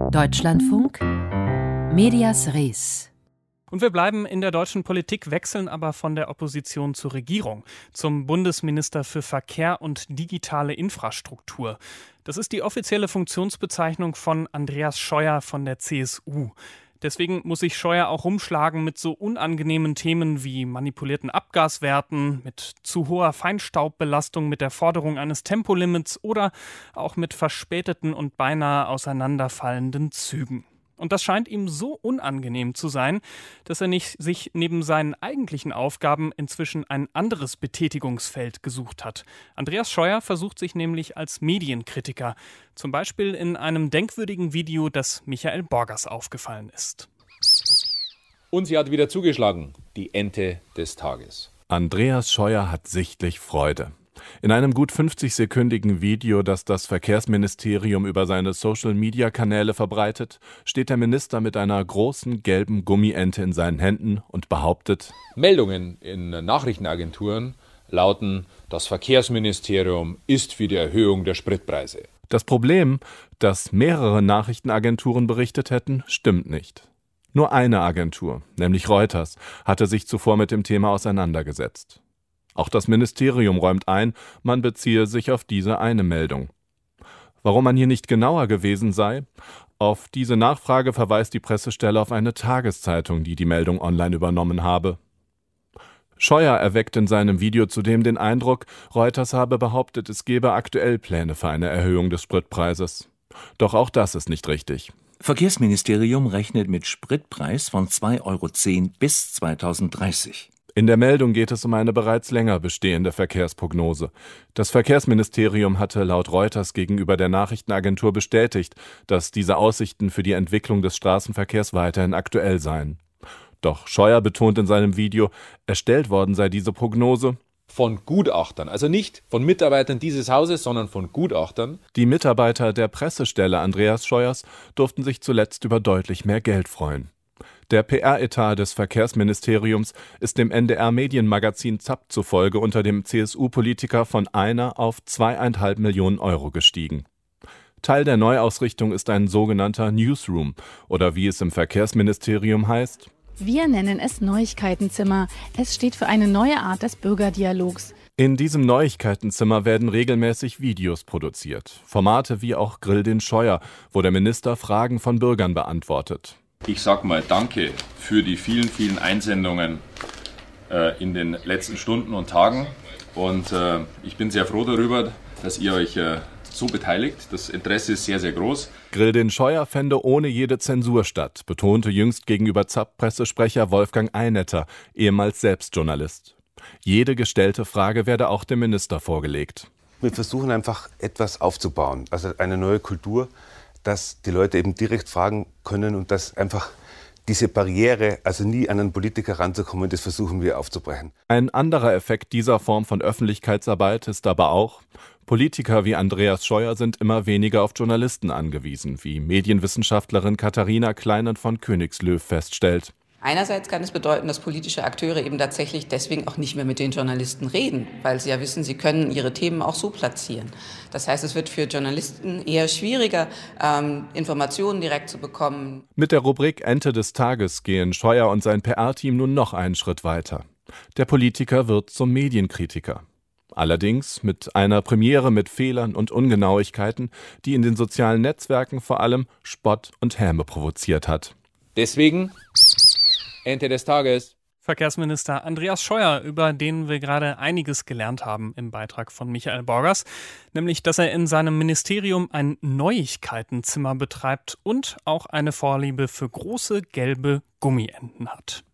Deutschlandfunk Medias Res. Und wir bleiben in der deutschen Politik, wechseln aber von der Opposition zur Regierung, zum Bundesminister für Verkehr und digitale Infrastruktur. Das ist die offizielle Funktionsbezeichnung von Andreas Scheuer von der CSU. Deswegen muss sich Scheuer auch rumschlagen mit so unangenehmen Themen wie manipulierten Abgaswerten, mit zu hoher Feinstaubbelastung, mit der Forderung eines Tempolimits oder auch mit verspäteten und beinahe auseinanderfallenden Zügen. Und das scheint ihm so unangenehm zu sein, dass er sich neben seinen eigentlichen Aufgaben inzwischen ein anderes Betätigungsfeld gesucht hat. Andreas Scheuer versucht sich nämlich als Medienkritiker, zum Beispiel in einem denkwürdigen Video, das Michael Borgers aufgefallen ist. Und sie hat wieder zugeschlagen, die Ente des Tages. Andreas Scheuer hat sichtlich Freude. In einem gut 50-sekündigen Video, das das Verkehrsministerium über seine Social-Media-Kanäle verbreitet, steht der Minister mit einer großen gelben Gummiente in seinen Händen und behauptet: Meldungen in Nachrichtenagenturen lauten, das Verkehrsministerium ist für die Erhöhung der Spritpreise. Das Problem, dass mehrere Nachrichtenagenturen berichtet hätten, stimmt nicht. Nur eine Agentur, nämlich Reuters, hatte sich zuvor mit dem Thema auseinandergesetzt. Auch das Ministerium räumt ein, man beziehe sich auf diese eine Meldung. Warum man hier nicht genauer gewesen sei? Auf diese Nachfrage verweist die Pressestelle auf eine Tageszeitung, die die Meldung online übernommen habe. Scheuer erweckt in seinem Video zudem den Eindruck, Reuters habe behauptet, es gebe aktuell Pläne für eine Erhöhung des Spritpreises. Doch auch das ist nicht richtig. Verkehrsministerium rechnet mit Spritpreis von 2,10 € bis 2030. In der Meldung geht es um eine bereits länger bestehende Verkehrsprognose. Das Verkehrsministerium hatte laut Reuters gegenüber der Nachrichtenagentur bestätigt, dass diese Aussichten für die Entwicklung des Straßenverkehrs weiterhin aktuell seien. Doch Scheuer betont in seinem Video, erstellt worden sei diese Prognose von Gutachtern, also nicht von Mitarbeitern dieses Hauses, sondern von Gutachtern. Die Mitarbeiter der Pressestelle Andreas Scheuers durften sich zuletzt über deutlich mehr Geld freuen. Der PR-Etat des Verkehrsministeriums ist dem NDR-Medienmagazin ZAP zufolge unter dem CSU-Politiker von 1 auf 2,5 Millionen € gestiegen. Teil der Neuausrichtung ist ein sogenannter Newsroom oder wie es im Verkehrsministerium heißt: Wir nennen es Neuigkeitenzimmer. Es steht für eine neue Art des Bürgerdialogs. In diesem Neuigkeitenzimmer werden regelmäßig Videos produziert. Formate wie auch Grill den Scheuer, wo der Minister Fragen von Bürgern beantwortet. Ich sag mal Danke für die vielen, vielen Einsendungen in den letzten Stunden und Tagen. Und ich bin sehr froh darüber, dass ihr euch so beteiligt. Das Interesse ist sehr, sehr groß. Grill den Scheuer fände ohne jede Zensur statt, betonte jüngst gegenüber ZAP-Pressesprecher Wolfgang Einetter, ehemals selbst Journalist. Jede gestellte Frage werde auch dem Minister vorgelegt. Wir versuchen einfach etwas aufzubauen, also eine neue Kultur, dass die Leute eben direkt fragen können und dass einfach diese Barriere, also nie an einen Politiker ranzukommen, das versuchen wir aufzubrechen. Ein anderer Effekt dieser Form von Öffentlichkeitsarbeit ist aber auch, Politiker wie Andreas Scheuer sind immer weniger auf Journalisten angewiesen, wie Medienwissenschaftlerin Katharina Kleinen von Königslöw feststellt. Einerseits kann es bedeuten, dass politische Akteure eben tatsächlich deswegen auch nicht mehr mit den Journalisten reden, weil sie ja wissen, sie können ihre Themen auch so platzieren. Das heißt, es wird für Journalisten eher schwieriger, Informationen direkt zu bekommen. Mit der Rubrik Ente des Tages gehen Scheuer und sein PR-Team nun noch einen Schritt weiter. Der Politiker wird zum Medienkritiker. Allerdings mit einer Premiere mit Fehlern und Ungenauigkeiten, die in den sozialen Netzwerken vor allem Spott und Häme provoziert hat. Deswegen Ente des Tages. Verkehrsminister Andreas Scheuer, über den wir gerade einiges gelernt haben im Beitrag von Michael Borgers, nämlich, dass er in seinem Ministerium ein Neuigkeitenzimmer betreibt und auch eine Vorliebe für große gelbe Gummienten hat.